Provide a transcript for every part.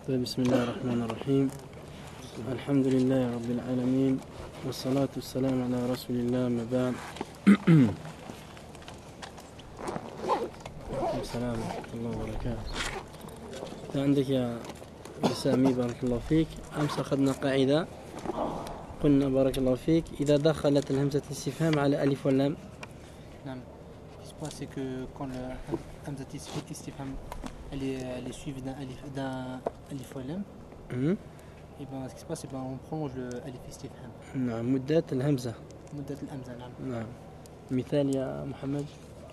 طيب بسم الله الرحمن الرحيم. الحمد لله رب العالمين والصلاة والسلام على رسول الله ما بعد. السلام ورحمة الله وبركاته. عندك يا سامي بارك الله فيك. أمس أخذنا قاعدة قلنا بارك الله فيك إذا دخلت الهمزة الاستفهام على ألف واللام. نعم. Ce qui se passe c'est que quand le hamzat istifham elle est suivie d'un alif ou lam, et ben ce qui se passe c'est ben on prolonge le alif istifham. نعم مدة الهمزة. مدة الهمزة نعم. نعم. مثال يا محمد.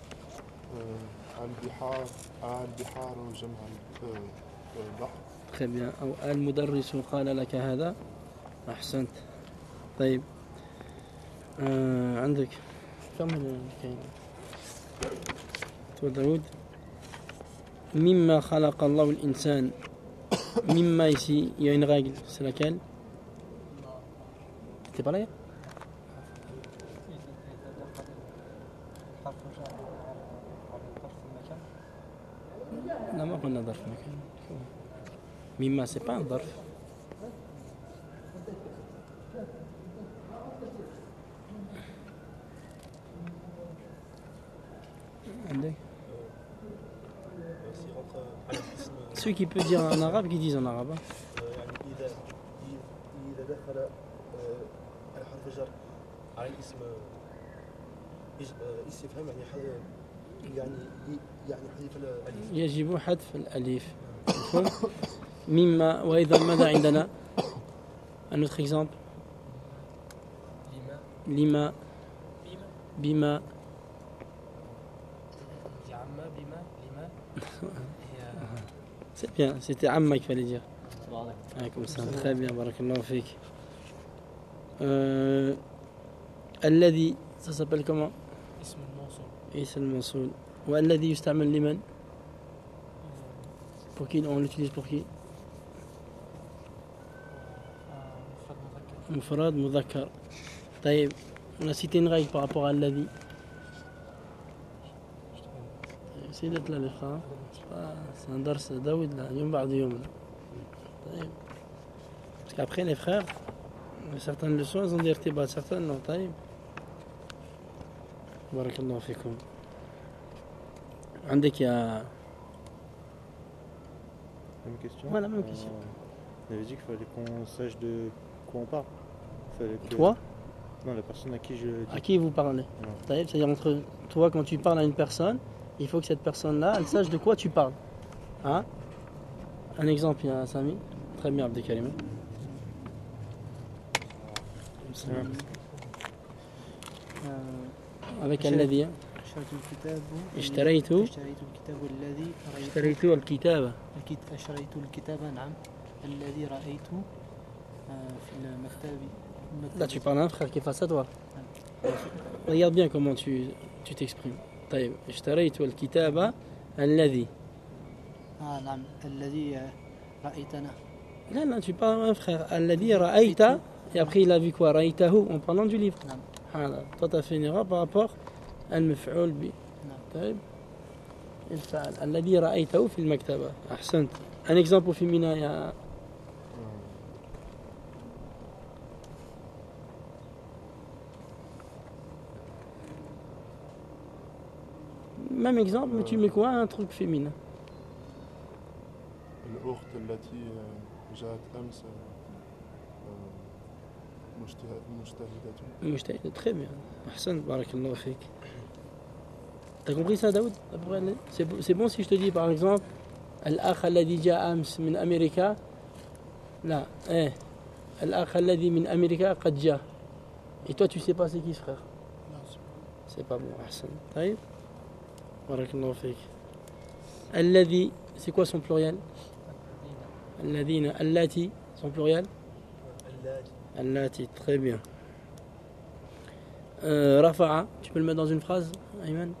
البحار وجمع البحر. très bien. أو المدرس قال لك هذا. أحسنت. طيب عندك كمل الكلمة داود. مما خلق الله الإنسان. مما ici il y a une règle, c'est laquelle? T'es pas là? لا ما قلنا ظرف مكان. مما c'est pas un ظرف. Ceux qui peuvent dire en arabe, qui disent en arabe. يجب حذف الألف. مما وإذا ماذا عندنا؟ Un autre exemple. لما بما c'est bien, c'était Amma qu'il fallait dire. Ah, comme ça, très bien, barakallahu fik. الذي, ça s'appelle comment? اسم الموصول. اسم الموصول. والذي يستعمل لمن? Pour qui on l'utilise pour qui? مفرد مذكر. طيب, on a cité une règle par rapport à الذي. C'est d'être là les frères. C'est un dars Daoud là, yom ba'd yom. Parce qu'après les frères, certaines leçons elles ont des irtibat, certaines non. طيب. Barakallahu fikoum. عندك يا Même question. Voilà, même question. On avait dit qu'il fallait qu'on sache de quoi on parle. Toi? Non, la personne à qui je dis. À qui vous parlez? C'est-à-dire entre toi quand tu parles à une personne, il faut que cette personne-là, elle sache de quoi tu parles. Hein? Un exemple, il y a Sami. Très bien, Abdelkarim. Avec الذي اشتريت الكتاب نعم الذي رأيت في المكتب. Là, tu parles à un frère qui est face à toi. Regarde bien comment tu t'exprimes. طيب اشتريت الكتاب الذي. نعم الذي رأيتنا. Non, tu parles à un frère. الذي رأيت. Et après, il a vu quoi? رأيته en parlant du livre. نعم. Voilà. Toi, tu as fait une erreur par rapport à المفعول به. نعم. طيب. الفعل الذي رأيته في المكتبة. أحسنت. Un exemple féminin يا même exemple, mais tu mets quoi? Un truc féminin. الأخت التي جاءت أمس مجتهدة. Très bien. أحسن بارك الله فيك. T'as compris ça, Daoud? C'est bon si je te dis par exemple الأخ الذي جاء أمس من أمريكا. لا الأخ الذي من أمريكا قد جاء. Et toi tu sais pas c'est qui ce frère? Non, c'est pas bon. أحسن. طيب. بارك الله فيك. الذي, c'est quoi son pluriel? الذين. اللاتي, son pluriel? اللاتي. Très bien. رفع, tu peux le mettre dans une phrase, Ayman?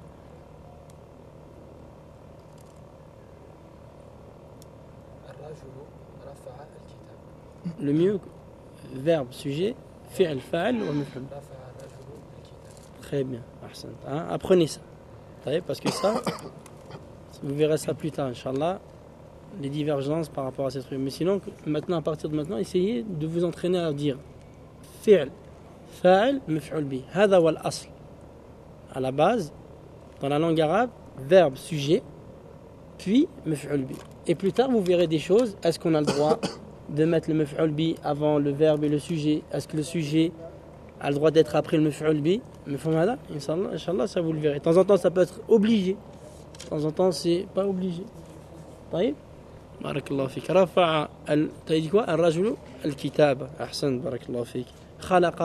Le mieux, verbe, sujet, fi'l, fa'al ou maf'ul. Très bien. Hein? Apprenez ça. Parce que ça, vous verrez ça plus tard, Inch'Allah. les divergences par rapport à ces trucs. Mais sinon, maintenant, à partir de maintenant, essayez de vous entraîner à dire fi'l, fa'il, maf'ul bi. Hada wal asl. À la base, dans la langue arabe, verbe, sujet, puis maf'ul bi. Et plus tard, vous verrez des choses. Est-ce qu'on a le droit de mettre le maf'ul bi avant le verbe et le sujet? Est-ce que le sujet a le droit d'être après le maf'ul bi? Inch'Allah, ça vous le verrez. De temps en temps, ça peut être obligé. De temps en temps, c'est pas obligé. طيب بارك الله فيك رفع تقول quoi الرجل الكتاب أحسن بارك الله فيك خلق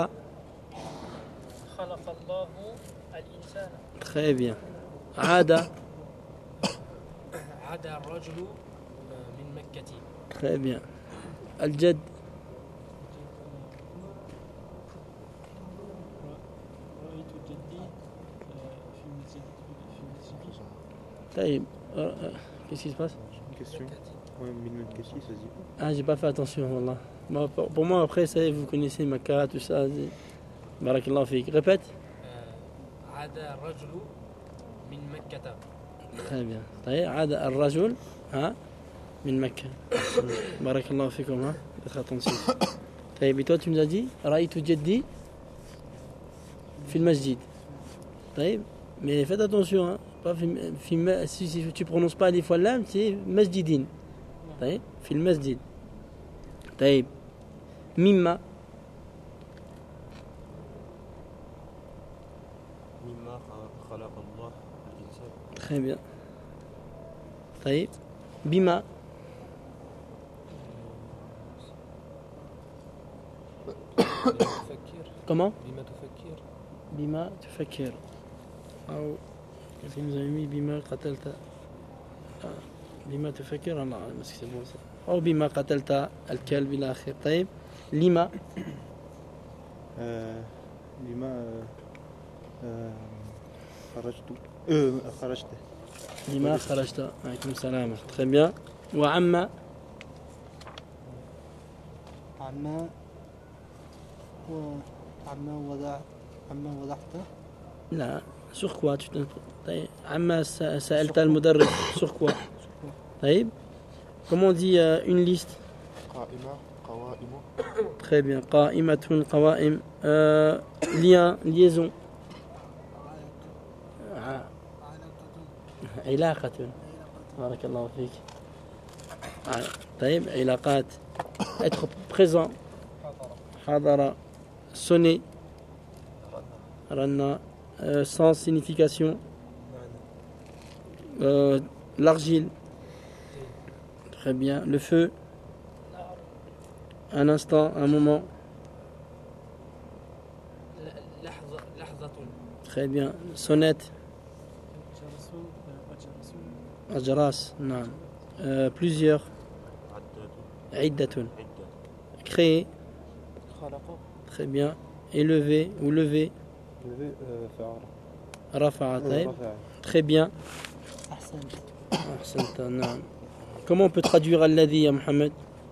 الله الإنسان. très bien عاد الرجل من مكة. très bien الجد رأيت جدي في المسجد. طيب qu'est-ce qui se passe? Une question. Ouais, Minut Kessi, ça se dit pas. Ah, j'ai pas fait attention, wallah. Moi, pour moi, après, ça, vous connaissez Makkah, tout ça. Barakallahu fik. Répète. عاد الرجل من مكة. Très bien. طيب عاد الرجل من مكة. بارك الله فيكم d'être attentif. طيب et toi tu nous as dit رأيت جدي في المسجد. طيب mais faites attention pas si tu prononces pas alif wal lam c'est masjidin. طيب في المسجد. طيب مما خلق الله الإنسان. très bien. طيب بما comment بما تفكر أو في مزامي بما قتلت بما تفكر الله مسك موسى أو بما قتلت الكلب إلى آخره. طيب لما لما خرجت لما خرجت عليكم السلام. très bien. وعما عما وضعت. لا sur quoi tu طيب عما سألت المدرس sur quoi. طيب comment on dit une liste. قائمة قوائم. très bien. قائمة قوائم lien liaison. علاقة بارك الله فيك. طيب علاقات être présent. حضر sonner. رنا sans signification. L'argile. Très bien. Le feu. Un instant, un moment. Très bien. Sonnette. Ajras. Non. Plusieurs. عدة. Créer. Très bien. Élever ou lever. رفع. Très bien. أحسنت. نعم. Comment on peut traduire الذي يا محمد?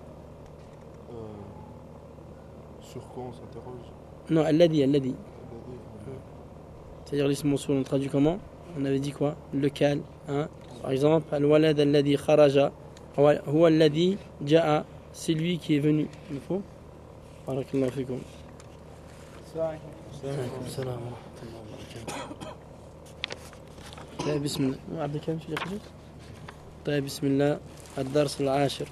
Sur quoi on s'interroge? Non, الذي. C'est-à-dire l'ism mawsoul, on traduit comment? On avait dit quoi? Lequel, hein? Par exemple, الولد الذي خرج هو الذي جاء, c'est lui qui est venu. Il faut? بارك الله فيكم. السلام ورحمة الله وبركاته. طيب بسم الله. عبد الكريم شو يقول؟ طيب بسم الله. الدرس العاشر.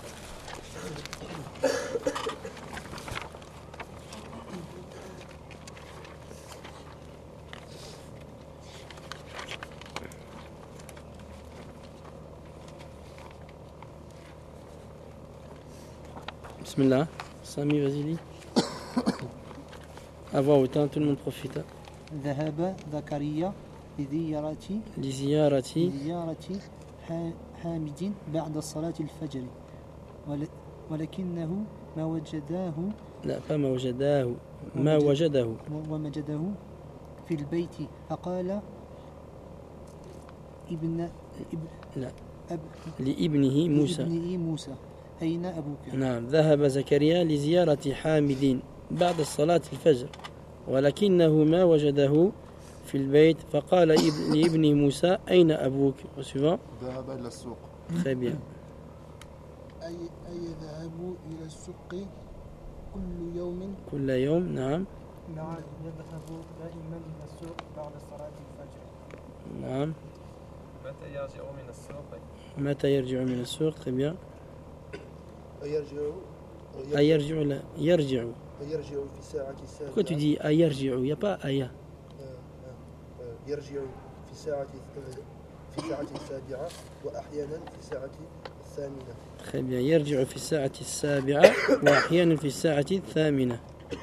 بسم الله. Sami, vas-y, lis. À voix haute, tout le monde profite. ذهب زكريا لزيارة حامد بعد صلاة الفجر ولكنه ما وجداه. لا ما وجداه. ما وجده في البيت فقال لابنه موسى أين أبوك؟ نعم. ذهب زكريا لزيارة حامد بعد صلاة الفجر ولكنه ما وجده في البيت فقال لابن موسى أين أبوك؟ ذهب إلى السوق. Très bien. أي يذهب إلى السوق كل يوم. كل يوم نعم. نعم يذهب دائما إلى السوق بعد صلاة الفجر. نعم. متى يرجع من السوق؟ متى يرجع من السوق؟ très bien. يرجع لا يرجع. يرجع في الساعة السابعة. Pourquoi tu dis يرجع? Il n'y a pas aya. يرجع في الساعة السابعة وأحيانا في الساعة الثامنة. Très bien. يرجع في الساعة السابعة وأحيانا في الساعة الثامنة.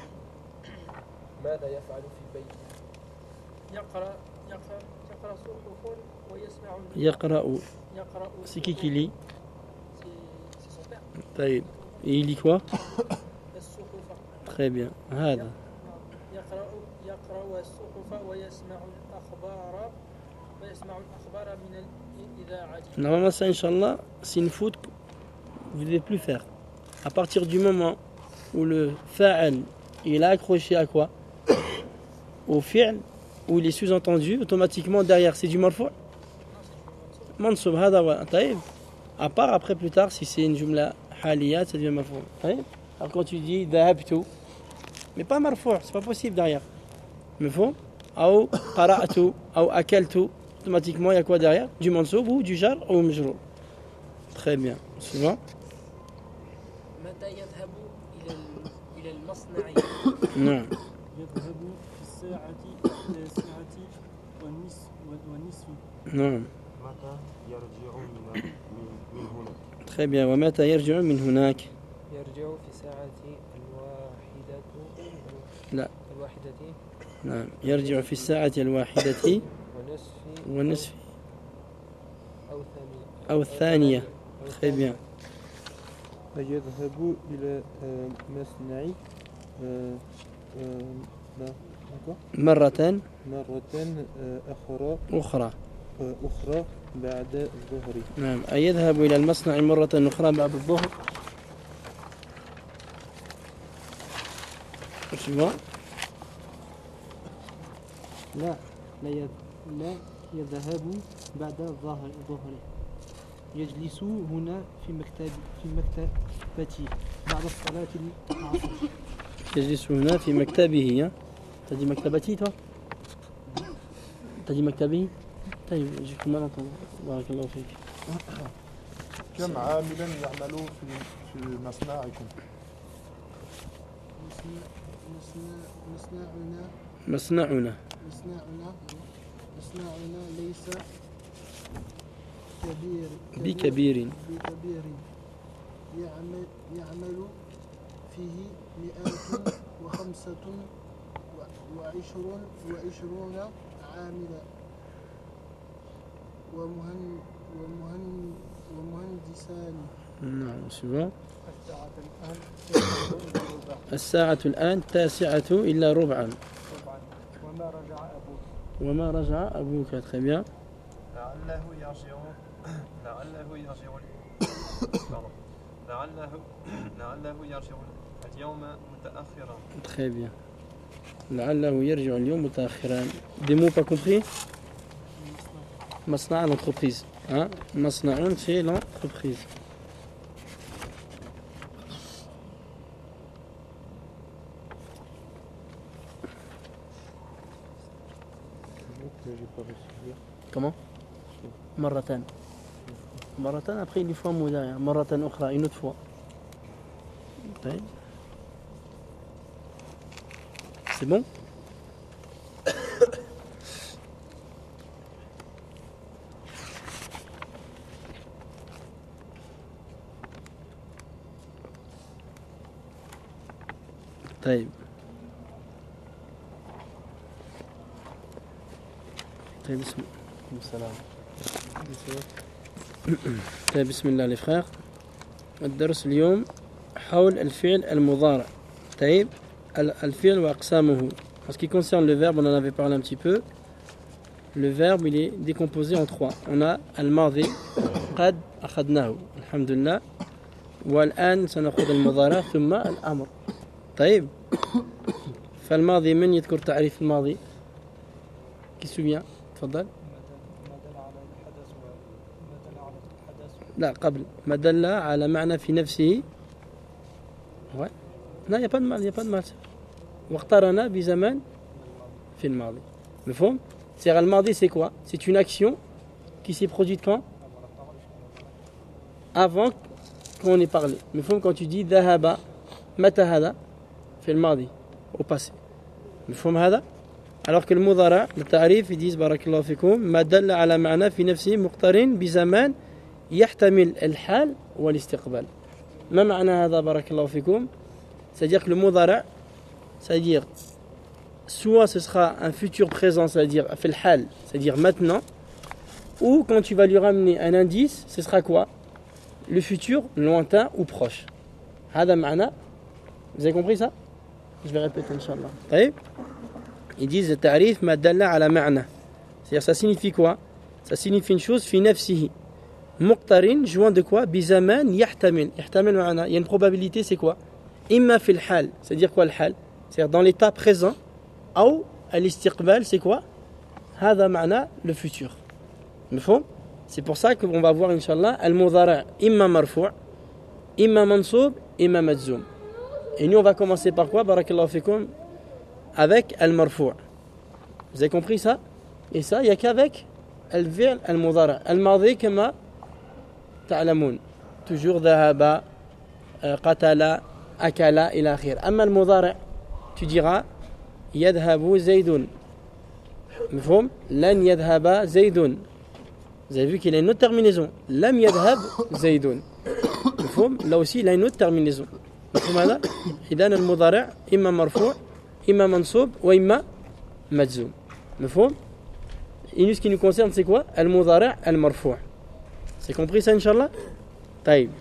ماذا يفعل في بيته؟ يقرأ صحف ويسمع. يقرأ. C'est qui lit? C'est son père. طيب. Et il lit quoi? الصحف. Très bien. هذا. يقرأ الصحف ويسمع الأخبار من الإذاعة. Normalement ça, Inch'Allah, c'est une faute que vous ne devez plus faire. À partir du moment où le fa'al, il a accroché à quoi? Au fi'l, où il est sous-entendu, automatiquement derrière c'est du marfou'. Mansoub, hada wa taïb. À part après plus tard, si c'est une jumla haliyat, ça devient marfou'. Taïb. Alors quand tu dis dhahabtu, mais pas marfou', c'est pas possible derrière. Mafhum? Ou qara'tu, ou akaltu, automatiquement il y a quoi derrière? Du mansoub ou du jar ou majrour. Très bien. Suivant. متى يذهب إلى المصنع؟ Non. يذهب في الساعة 9:30. Non. متى يرجع من هنا؟ Très bien. ومتى يرجع من هناك؟ يرجع في الساعة لا. الواحدة نعم. يرجع في الساعة الواحدة ونصف أو الثانية. Très bien. يذهب إلى مصنع مرة أخرى بعد الظهر. نعم. أي يذهب إلى المصنع مرة أخرى بعد الظهر. suivant. لا يذهب بعد الظهر. يجلس هنا في مكتبتي بعد الصلاة العصر. يجلس هنا في مكتبه. ها؟ تجي مكتبتي تو؟ تجي مكتبه؟ طيب جيكم مرة. بارك الله فيك. كم عاملا يعمل في مصنعكم؟ مصنعنا ليس بكبير. يعمل فيه 125 عاملا ومهندسان. نعم. suivant. الساعة الآن 9:09. وما رجع أبوك. Très bien. لعله يرجع اليوم متأخرا. Très bien. لعله يرجع اليوم متأخرا. Des mots pas compris? مصنع l'entreprise. Hein? مصنع c'est l'entreprise. Comment? مرتان. Après il faut un mot derrière. مرة أخرى, une autre fois. طيب. C'est bon? طيب. بسم الله les frères. الدرس اليوم حول الفعل المضارع. طيب. الفعل وأقسامه. En ce qui concerne le verbe, on en avait parlé un petit peu. Le verbe, il est décomposé en trois. On a al-madi, qad akhadnahu, alhamdulillah. والآن سنأخذ المضارع ثم الأمر. طيب. فالماضي من يذكر تعريف الماضي؟ Qui se souvient? تفضل. لا قبل ما دل على معنى في نفسه ouais. Non, il n'y a pas de mal, il n'y a pas de mal. واقترن بزمان في الماضي. مفهوم? C'est-à-dire, le mardi, c'est quoi? C'est une action qui s'est produite quand? Avant qu'on ait parlé. مفهوم? Quand tu dis ذهب متى هذا? في الماضي, au passé. مفهوم هذا؟ Alors que le مضارع, le تعريف, ils disent بارك الله فيكم ما دل على معنى في نفسه مقترن بزمان يحتمل الحال والاستقبال. ما معنى هذا بارك الله فيكم? C'est-à-dire que le مضارع, c'est-à-dire soit ce sera un futur présent, c'est-à-dire في الحال, c'est-à-dire maintenant, ou quand tu vas lui ramener un indice, ce sera quoi? Le futur lointain ou proche. هذا معنى. Vous avez compris ça? Je vais répéter Inch'Allah. طيب. Ils disent التعريف ما دل على معنى. C'est-à-dire ça signifie quoi? Ça signifie une chose في نفسه. مقترن joint de quoi? بزمان يحتمل. يحتمل معنى. Il y a une probabilité, c'est quoi? إما في الحال. C'est-à-dire quoi le حال? C'est-à-dire dans l'état présent. أو الاستقبال, c'est quoi? هذا معنى le futur. مفهوم? C'est pour ça qu'on va voir Inch'Allah المضارع إما مرفوع إما منصوب إما مجزوم. Et nous on va commencer par quoi? Barakallahu fikum. Avec al-marfou'. Vous avez compris ça? Et ça, il n'y a qu'avec al-fi'l al-mudara'. Al-madi kama ta'lamoun. Toujours dhahaba, qatala, akala, ila akhir. Amma al-mudara', tu diras yadhabu zaydun. Mifhoum? Lan yadhaba zaydun. Vous avez vu qu'il a une autre terminaison. Lam yadhab zaydun. Mifhoum? Là aussi, il a une autre terminaison. Mifhoum hada? Idan al-mudara' imma marfou' إما منصوب وإما مجزوم. مفهوم؟ Et nous, ce qui nous concerne, c'est quoi? المضارع المرفوع. C'est compris ça, Inch'Allah? طيب.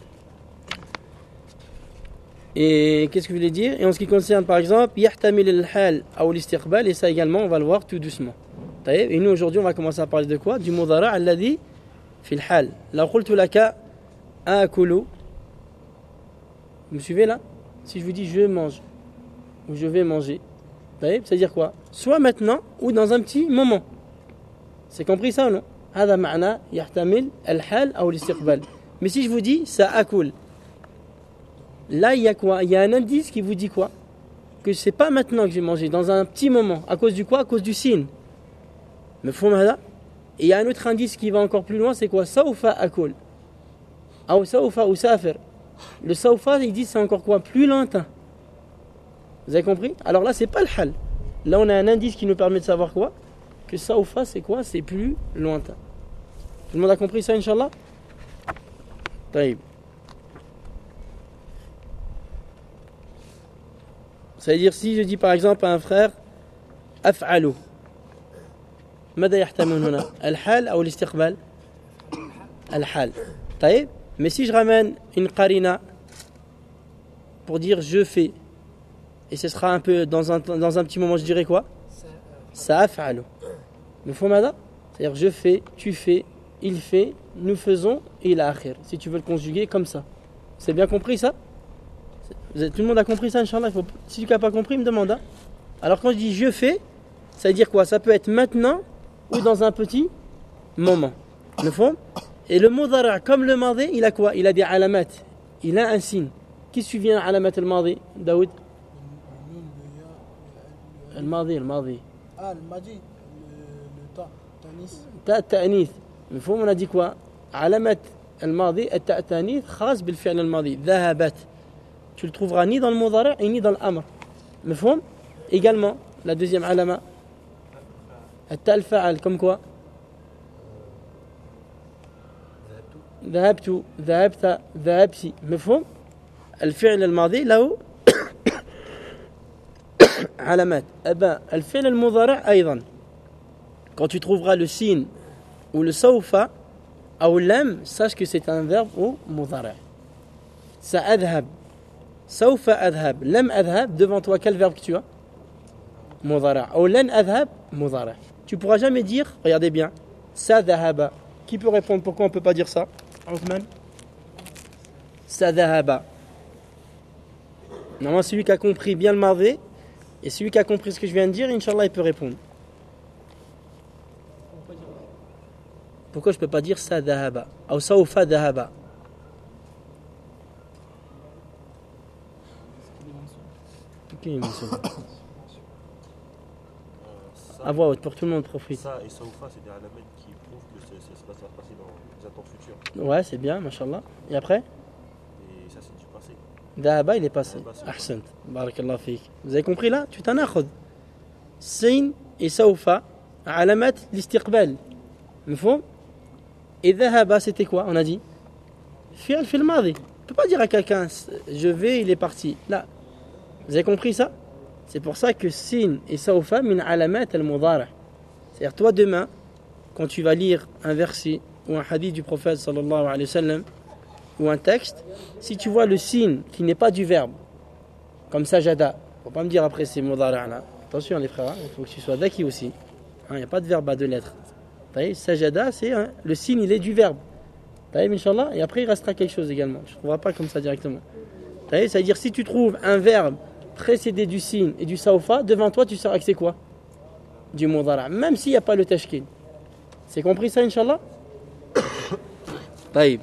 Et qu'est-ce que je voulais dire? Et en ce qui concerne, par exemple, يحتمل الحال أو الاستقبال, et ça également, on va le voir tout doucement. طيب. Et nous, aujourd'hui, on va commencer à parler de quoi? Du مضارع الذي في الحال. لو قلت لك آكل. Vous me suivez là? Si je vous dis je mange, où je vais manger, c'est-à-dire quoi? Soit maintenant ou dans un petit moment. C'est compris ça ou non? هذا معنى يحتمل الحال أو الاستقبال. Mais si je vous dis سأكل, là il y a quoi? Il y a un indice qui vous dit quoi? Que c'est pas maintenant que je vais manger, dans un petit moment. À cause du quoi? À cause du signe. مفهوم هذا? Et il y a un autre indice qui va encore plus loin, c'est quoi? سوف أكل أو سوف أسافر. Le سوف, il dit c'est encore quoi? Plus lointain. Vous avez compris? Alors là, c'est pas le hal. Là, on a un indice qui nous permet de savoir quoi? Que saoufa, c'est quoi? C'est plus lointain. Tout le monde a compris ça, Inch'Allah? Taïb. Ça veut dire, si je dis par exemple à un frère, af'alu. ماذا يحتمل هنا؟ الحال أو الاستقبال؟ الحال. طيب. Mais si je ramène une qarina pour dire je fais, et ce sera un peu dans un petit moment, je dirais quoi? Sa'af'alu. Mafhoum hada? C'est-à-dire je fais, tu fais, il fait, nous faisons, et ila akhir. Si tu veux le conjuguer comme ça. C'est bien compris ça? Tout le monde a compris ça, Inch'Allah? Si tu n'as pas compris, me demande. Hein? Alors quand je dis je fais, ça veut dire quoi? Ça peut être maintenant ou dans un petit moment. Mafhoum? Et le mudara' comme le madi, il a quoi? Il a des alamat. Il a un signe. Qui se souvient alamat al-madi, Daoud? الماضي الماضي le تاء تانيث. تاء التأنيث. مفهوم؟ on a dit quoi? علامة الماضي التاء التأنيث خاص بالفعل الماضي. ذهبت. Tu le trouveras ni dans le مضارع et ni dans l'amr. مفهوم? Également, la deuxième علامة التاء الفاعل comme quoi? ذهبت ذهبت ذهبتي. مفهوم؟ الفعل الماضي له علامات. Eh ben, الفعل المضارع أيضا. Quand tu trouveras le signe ou le sawfa ou lam, sache que c'est un verbe au مضارع. سأذهب. سوف أذهب. لم أذهب. Devant toi, quel verbe que tu as? مضارع. Ou لن أذهب. مضارع. Tu pourras jamais dire, regardez bien, سذهب. Qui peut répondre pourquoi on ne peut pas dire ça? Othman? سذهب. Normalement, celui qui a compris bien le marvé, et celui qui a compris ce que je viens de dire, Inch'Allah, il peut répondre. pourquoi je ne peux pas dire sa dhahaba ou sawfa dhahaba? Ok, à voix haute pour tout le monde profite. Ça et Saoufa, c'est des alamènes qui prouvent que ça va se passer dans les attentes futures. Ouais, c'est bien, mashallah. Et après? Et ça, c'est du passé. Dhahaba, il est passé. Dhahaba, c'est Ahsant. Barakallah fik. Vous avez compris là? Tu t'en akhud. Sin et Saoufa, alamat l'istiqbal. Mfou? Et Dhahaba, c'était quoi? On a dit? Fi'l fil madi. On ne peut pas dire à quelqu'un, je vais, il est parti. Là. Vous avez compris ça? C'est pour ça que Sin et Saoufa min alamat al-mudara'. C'est-à-dire, toi demain, quand tu vas lire un verset ou un hadith du prophète sallallahu alayhi wa sallam, ou un texte, si tu vois le signe qui n'est pas du verbe, comme sajada, faut pas me dire après c'est mudara' là. Attention les frères, il faut que tu sois daki aussi. Il n'y a pas de verbe à deux lettres. Sajada, c'est le signe, il est du verbe. Inch'Allah, et après il restera quelque chose également. Je ne trouverai pas comme ça directement. C'est-à-dire si tu trouves un verbe précédé du signe et du saoufa, devant toi tu sauras que c'est quoi? Du mudara', même s'il n'y a pas le tashkil. C'est compris ça, Inch'Allah? Taïb.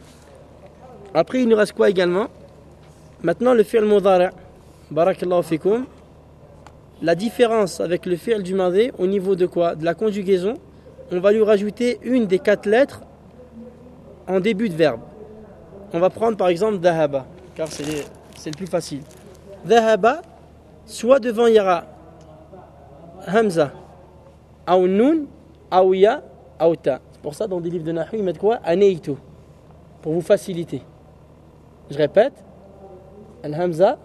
Après, il nous reste quoi également? Maintenant, le fi'l mudara'. Barakallahu fikoum. La différence avec le fi'l du madhi, au niveau de quoi? De la conjugaison, on va lui rajouter une des 4 lettres en début de verbe. On va prendre par exemple dhahaba, car c'est le plus facile. Dhahaba, soit devant il y aura hamza, ou nun, ou ya, ou ta. C'est pour ça dans des livres de Nahou, ils mettent quoi? Aneitu, pour vous faciliter. Je répète, al-hamza,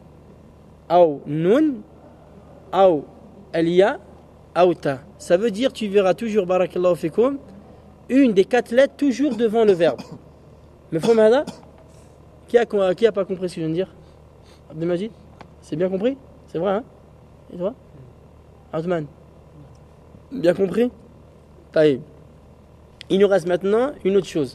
ou nun, ou al-ya, ou ta. Ça veut dire, tu verras toujours, barakallahu fikoum, une des 4 lettres toujours devant le verbe. Mais faut m'aider? Qui a pas compris ce que je viens de dire? Abdelmajid? C'est bien compris? C'est vrai, hein? Et toi? Othman? Bien compris? Taïb. Il nous reste maintenant une autre chose.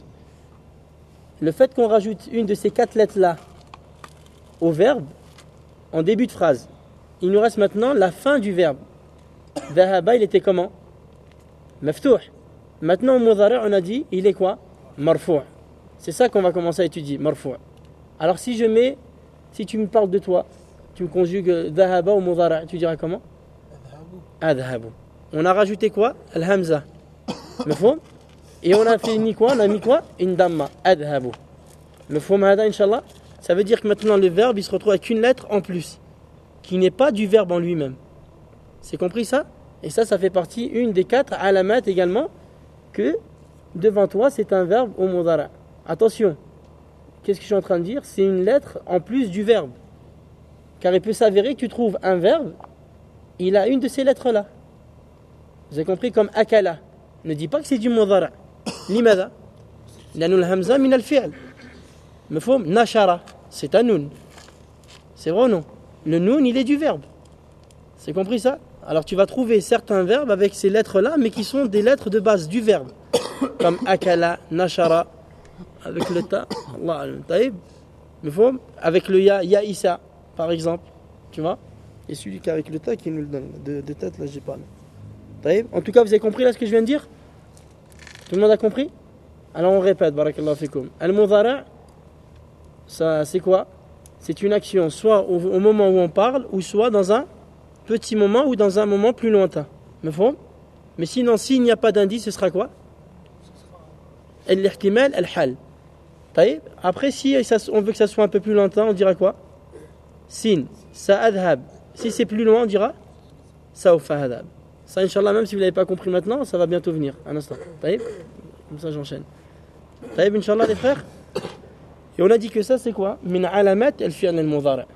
Le fait qu'on rajoute une de ces 4 lettres-là au verbe, en début de phrase, il nous reste maintenant la fin du verbe. Dhahaba, il était comment? Maftouh. Maintenant, au mudari', on a dit, il est quoi? Marfou'. C'est ça qu'on va commencer à étudier, marfou'. Alors si tu me parles de toi, tu me conjugues dhahaba au mudari', tu diras comment? Adhabu. On a rajouté quoi? Al-hamza. Mafhoum? Et on a fait quoi? On a mis quoi? Une damma. Adhabu. Mafhoum hada, Inch'Allah? Ça veut dire que maintenant le verbe, il se retrouve avec une lettre en plus, qui n'est pas du verbe en lui-même. C'est compris ça? Et ça fait partie, une des 4 alamat également, que devant toi, c'est un verbe au mudara'. Attention, qu'est-ce que je suis en train de dire? C'est une lettre en plus du verbe. Car il peut s'avérer que tu trouves un verbe, il a une de ces lettres-là. Vous avez compris? Comme akala. Ne dis pas que c'est du mudara'. Limada? L'anul hamza min al-fi'l. Mafhoum? Nashara. C'est un nun. C'est vrai ou non? Le nun, il est du verbe. C'est compris ça? Alors tu vas trouver certains verbes avec ces lettres-là, mais qui sont des lettres de base du verbe. Comme akala, nashara, avec le ta, Allah, taïb. Avec le ya, ya isa, par exemple. Tu vois? Et celui qui est avec le ta qui nous le donne. De tête, là, j'ai pas. Taïb. En tout cas, vous avez compris là ce que je viens de dire? Tout le monde a compris? Alors on répète, barakallahu fikoum. Al-mudara', ça c'est quoi? C'est une action soit au moment où on parle, ou soit dans un petit moment ou dans un moment plus lointain. Mais sinon, s'il n'y a pas d'indice, ce sera quoi? Al-ihtimal al-hal. Après, si on veut que ça soit un peu plus lointain, on dira quoi? Sin, sa'adhab. Si c'est plus loin, on dira sawfa hadab. Ça, Inch'Allah, même si vous ne l'avez pas compris maintenant, ça va bientôt venir. Un instant. Comme ça, j'enchaîne. Inch'Allah, les frères. Et on a dit que ça, c'est quoi? Min alamat al-fi'l al-mudari'.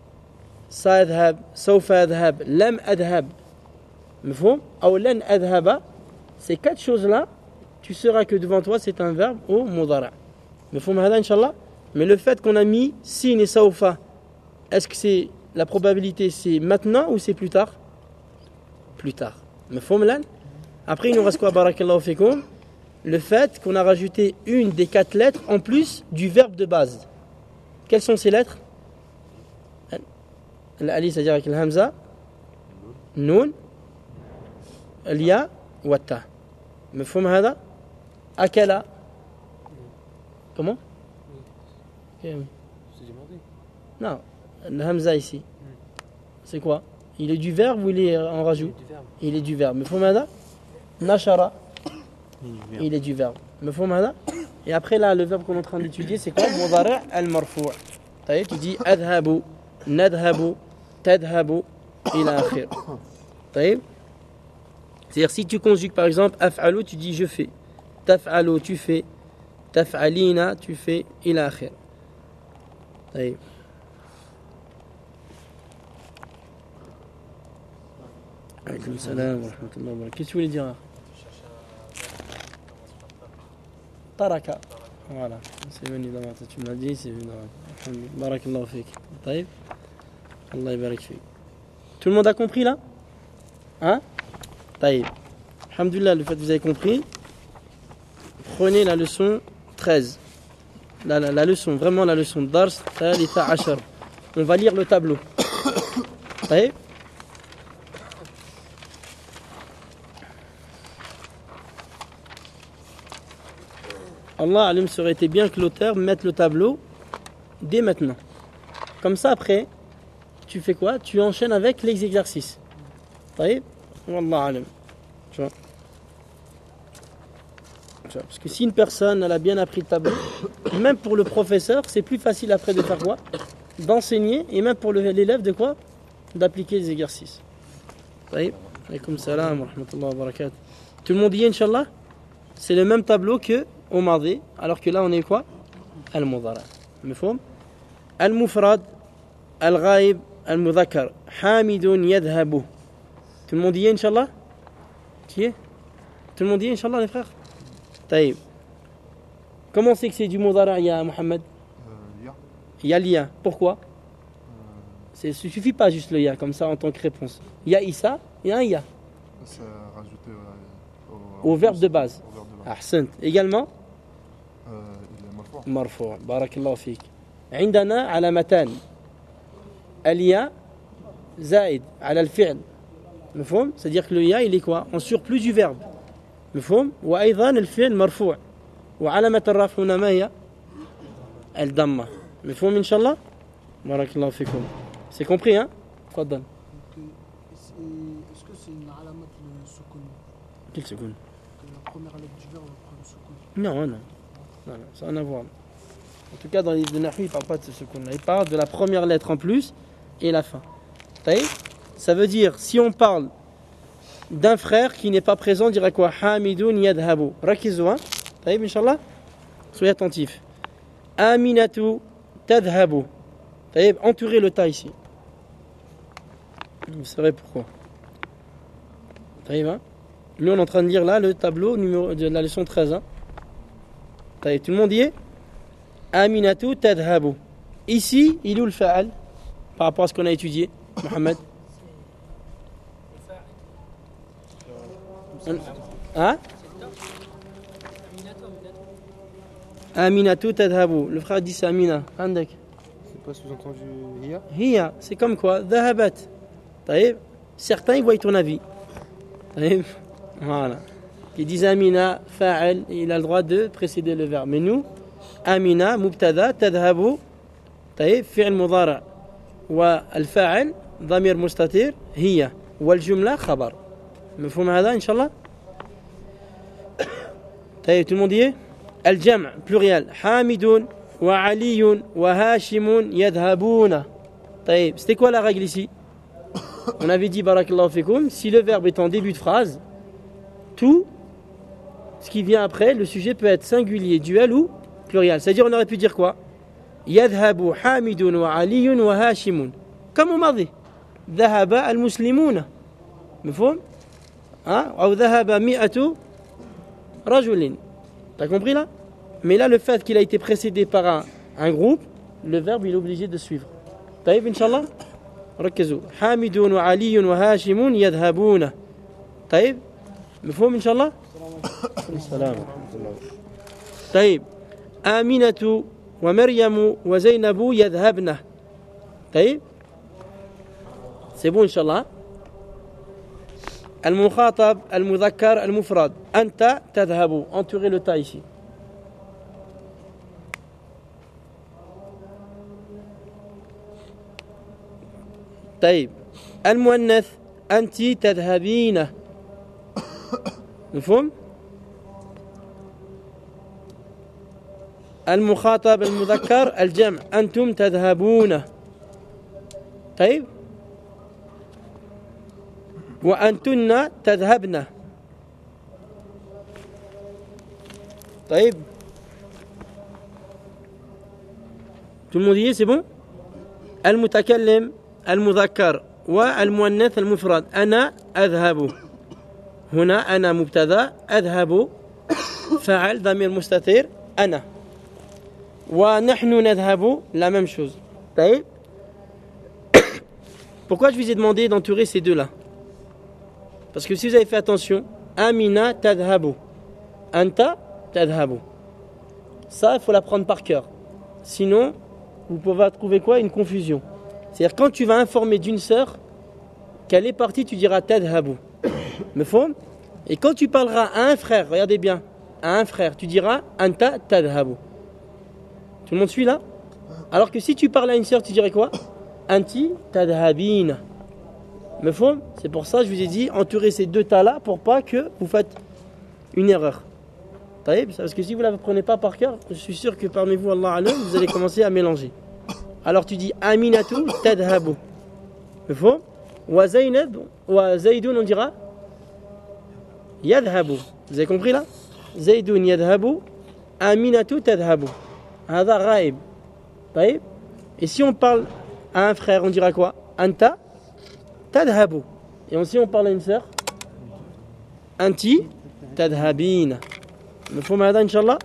سأذهب سوف أذهب لم أذهب مفهوم أو لن أذهب. Ces 4 choses-là, tu sauras que devant toi c'est un verbe au mudara'. مفهوم هذا Inch'Allah? Mais le fait qu'on a mis sin et saufa, est-ce que c'est la probabilité c'est maintenant ou c'est plus tard? Plus tard. مفهوم الآن? Après il nous reste quoi? Barakallahu fikoum. Le fait qu'on a rajouté une des 4 lettres en plus du verbe de base. Quelles sont ces lettres? الألي c'est-à-dire avec الهمزة نون الياء والتاء. مفهوم هذا؟ Akala. Comment? Ok, oui. C'est demandé. Non, le hamza ici. C'est quoi? Il est du verbe ou il est en rajout? Du verbe. Il est du verbe. مفهوم هذا؟ Nashara. Il est du verbe. مفهوم هذا؟ Et après là, le verbe qu'on est en train d'étudier, c'est quoi? Mudari' al-marfou'. Tu dis adhabu, nadhabu, tadhabu, ila akhir. C'est-à-dire si tu conjugues par exemple af'alu, tu dis je fais. Taf'alu, tu fais. Taf'alina, tu fais. Ila akhir. طيب. Alaykoum salam wa rahmatullahi wa barakatuh. Qu'est-ce que tu voulais dire? Taraka. Voilà, c'est venu dans ma tête. Tu me l'as dit, c'est venu dans ma tête. Barakallahu fik. طيب. Allah yabarak fik. Tout le monde a compris là? Hein? طيب. Alhamdulillah, le fait que vous avez compris. Prenez la leçon 13. La leçon, vraiment la leçon Dars Thalitha Ashar. On va lire le tableau. طيب. Allah alim serait été bien que l'auteur mette le tableau dès maintenant. Comme ça après, tu fais quoi? Tu enchaînes avec les exercices. طيب. Wallah alim. Tu vois? Parce que si une personne elle a bien appris le tableau, même pour le professeur, c'est plus facile après de faire quoi? D'enseigner, et même pour l'élève de quoi? D'appliquer les exercices. طيب. Alaykoum salam wa rahmatullahi wa barakatuh. Tout le monde dit Inch'Allah? C'est le même tableau que au madi, alors que là on est quoi? Al-Mudara. مفهوم? Al-Mufrad, Al-Ghaib, Al-Mudhakkar. Hamidun yadhabu. Tout le monde dit Inch'Allah? Qui est? Tout le monde dit Inch'Allah les frères? طيب. Comment c'est que c'est du Mudara, ya Mohamed? Il y a l'ia. Pourquoi? Il ne suffit pas juste le ya comme ça en tant que réponse. Il y a Issa, il y a un ya. C'est rajouté au verbe de base. Ahsant. Également il est مرفوع. بارك الله فيك. عندنا علامتان. الياء زائد على الفعل. مفهوم؟ C'est-à-dire que le ya il est quoi? En surplus du verbe. مفهوم؟ وأيضا الفعل مرفوع. وعلامة الرفع هنا ما هي؟ الضمة. مفهوم إن شاء الله؟ بارك الله فيكم. C'est compris hein? تفضل. Est-ce que c'est une alamat le soukoun? Quel soukoun? La première lettre du verbe prend le soukoun. Non, ça n'a rien à voir. En tout cas, dans les livres de Nahwi, il ne parle pas de ce soukoun-là. Il parle de la première lettre en plus et la fin. Ça veut dire, si on parle d'un frère qui n'est pas présent, on dirait quoi? Hamidun yadhabu. Rakizu, hein? Taïb, Inch'Allah? Soyez attentifs. Aminatu tadhabu. Taïb, entourez le tas ici. Vous saurez pourquoi. Taïb, hein? Nous, on est en train de lire là le tableau numéro de la leçon 13. Hein? Taïb, tout le monde y est? Aminatu tadhabu. Ici, il est où le fa'al? Par rapport à ce qu'on a étudié, Mohamed? Hein? Aminatu tadhabu. Le frère dit c'est Amina. Andek. C'est pas sous-entendu hiya? Hiya, c'est comme quoi? Dhahabat. Taïb. Certains ils voient ton avis. Taïb. Voilà. Qui disent Amina, fa'al, il a le droit de précéder le verbe. Mais nous, Amina, mubtada, tadhabu, taïb, fi'l mudara. Wa al-fa'al, dhamir mustatir, hiya. Wal jumla, khabar. مفهوم هذا إن شاء الله؟ طيب tout le monde y est? الجمع pluriel حامد وعلي وهاشم يذهبون. طيب c'était quoi la règle ici? On avait dit barakallahu fikoum, si le verbe est en début de phrase, tout ce qui vient après, le sujet peut être singulier, duel ou pluriel. C'est-à-dire on aurait pu dire quoi? يذهب حامد وعلي وهاشم. Comme au mardi. ذهب المسلمون. مفهوم؟ أو ذهب 100 رجل. T'as compris là? Mais là, le fait qu'il a été précédé par un groupe, le verbe il est obligé de suivre. طيب إن شاء الله؟ ركزوا. حامد وعلي وهاشم يذهبون. طيب مفهوم إن شاء الله؟ السلام. طيب آمنة ومريم وزينب يذهبن. طيب c'est bon إن شاء الله. Al-Mukhatab, Al-Mudhakkar, Al-Mufrad. Anta tadhabu. Entourez le ta ici. طيب المؤنث أنت تذهبين مفهوم؟ المخاطب المذكر الجمع أنتم تذهبون طيب وأنتن تذهبن طيب tout le monde y est, c'est bon? المتكلم المذكر والمؤنث المفرد أنا أذهب هنا أنا مبتدأ أذهب فاعل ضمير مستتر أنا ونحن نذهب la même chose طيب pourquoi je vous ai demandé d'entourer ces deux-là? Parce que si vous avez fait attention Amina tadhabu Anta tadhabu ça il faut l'apprendre par cœur sinon vous pouvez trouver quoi? Une confusion. C'est-à-dire quand tu vas informer d'une sœur qu'elle est partie, tu diras tadhabu. Me fond? Et quand tu parleras à un frère, regardez bien, à un frère, tu diras anta tadhabu. Tout le monde suit là? Alors que si tu parles à une sœur, tu dirais quoi? Anti tadhabin. Me fond? C'est pour ça que je vous ai dit entourez ces deux tas là pour pas que vous faites une erreur. Parce que si vous ne la prenez pas par cœur, je suis sûr que parmi vous, Allah alam, vous allez commencer à mélanger. Alors tu dis Aminatu tadhabu. Mafhum? Wa Zaynab wa Zaydoun on dira yadhabu. Vous avez compris là? Zaydoun yadhabu, Aminatu tadhabu. Hada ghaib. طيب? Et si on parle à un frère, on dira quoi? Anta tadhabu. Et si on parle à une sœur, Anti tadhabina. مفهوم هذا إن شاء الله؟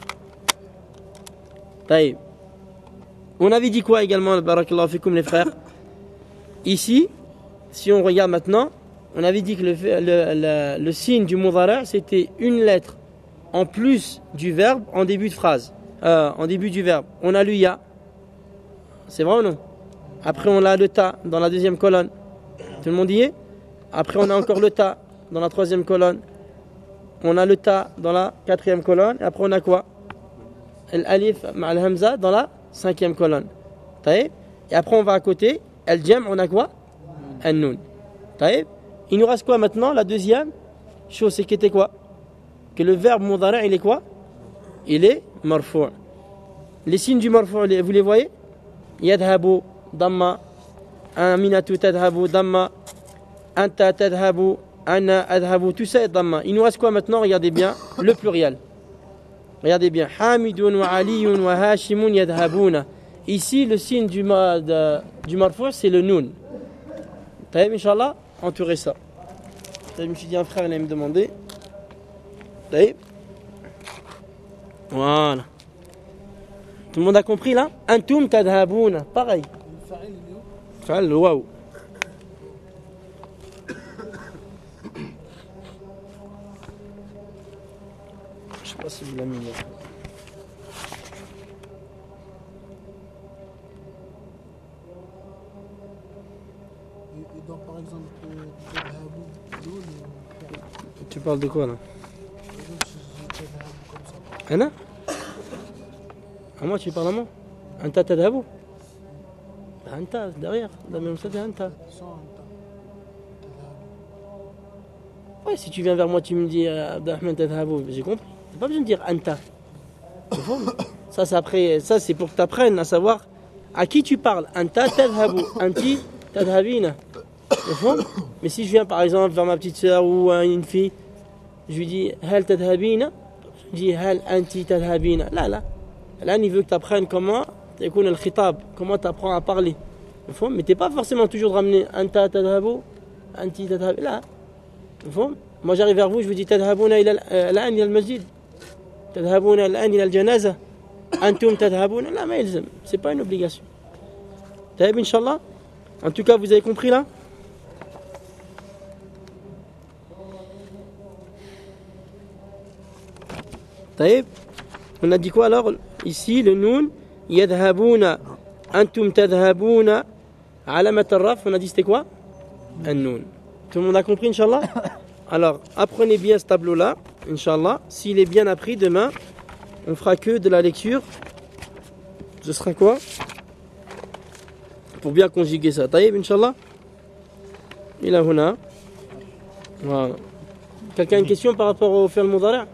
طيب. On avait dit quoi également, barakallahu fikoum les frères? Ici, si on regarde maintenant, on avait dit que le signe du mudhari' c'était une lettre en plus du verbe en début de phrase. En début du verbe. On a le ya. C'est vrai ou non? Après on a le ta dans la deuxième colonne. Tout le monde y est? Après on a encore le ta dans la troisième colonne. On a le ta dans la quatrième colonne. Et après on a quoi? L'alif ma'al hamza dans la cinquième colonne. Et après on va à côté. Al-jam, on a quoi? An-nun. Il nous reste quoi maintenant? La deuxième chose, c'est qu'était quoi? Que le verbe mudhari' il est quoi? Il est marfou'. Les signes du marfou', vous les voyez? Yadhabu, damma. Aminatu tadhabu, damma. Anta tadhabu. Ana adhabu, tout ça est damma. Il nous reste quoi maintenant? Regardez bien le pluriel. Regardez bien. Hamidun wa aliyun wa hashimun yadhabuna. Ici, le signe du marfou' c'est le nun. Taïb, Inch'Allah, entourez ça. Je me suis dit, un frère, il allait me demander. Taïb. Voilà. Tout le monde a compris là? Antum tadhabuna. Pareil. Fa'al, waouh. Je sais pas si vous l'avez mis là. Et donc par exemple, tu parles de quoi là? comme ça. Anna? À moi tu parles à moi? Anta tadhabu? Anta, derrière. Dans le même sens, Anta. Ouais, si tu viens vers moi, tu me dis Abdelrahman tadhabu, j'ai compris. T'as pas besoin de dire Anta. Ça c'est après, ça c'est pour que tu apprennes à savoir à qui tu parles. Anta tadhabu, anti tadhabina. Mais si je viens par exemple vers ma petite soeur ou une fille, je lui dis Hal tadhabina, je dis Hal anti tadhabina. Là, il veut que tu apprennes comment tu apprends à parler. Mais tu n'es pas forcément toujours de ramener Anta tadhabu, anti tadhabina. Là. Moi j'arrive vers vous, je vous dis tadhabuna ila al-an ila al-masjid. Tadhabuna al-an ila al-janaza. Antum tadhabuna. Là, mais c'est pas une obligation. Taïb, Inch'Allah. En tout cas, vous avez compris là? Taïb. On a dit quoi alors? Ici, le noun. Yadhabuna. Antum tadhabuna. Alamat al-raf. On a dit c'était quoi? Un noun. Tout le monde a compris, Inch'Allah? Alors, apprenez bien ce tableau-là, Inch'Allah. S'il est bien appris, demain, on fera que de la lecture. Ce sera quoi? Pour bien conjuguer ça. Taïb, Inch'Allah? Il a huna. Voilà. Quelqu'un a une question par rapport au fi'l mudari'?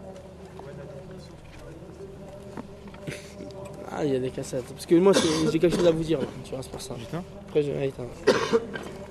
Ah, il y a des cassettes. Parce que moi, j'ai quelque chose à vous dire. Tu vois, c'est pour ça. Putain. Après, je vais éteindre.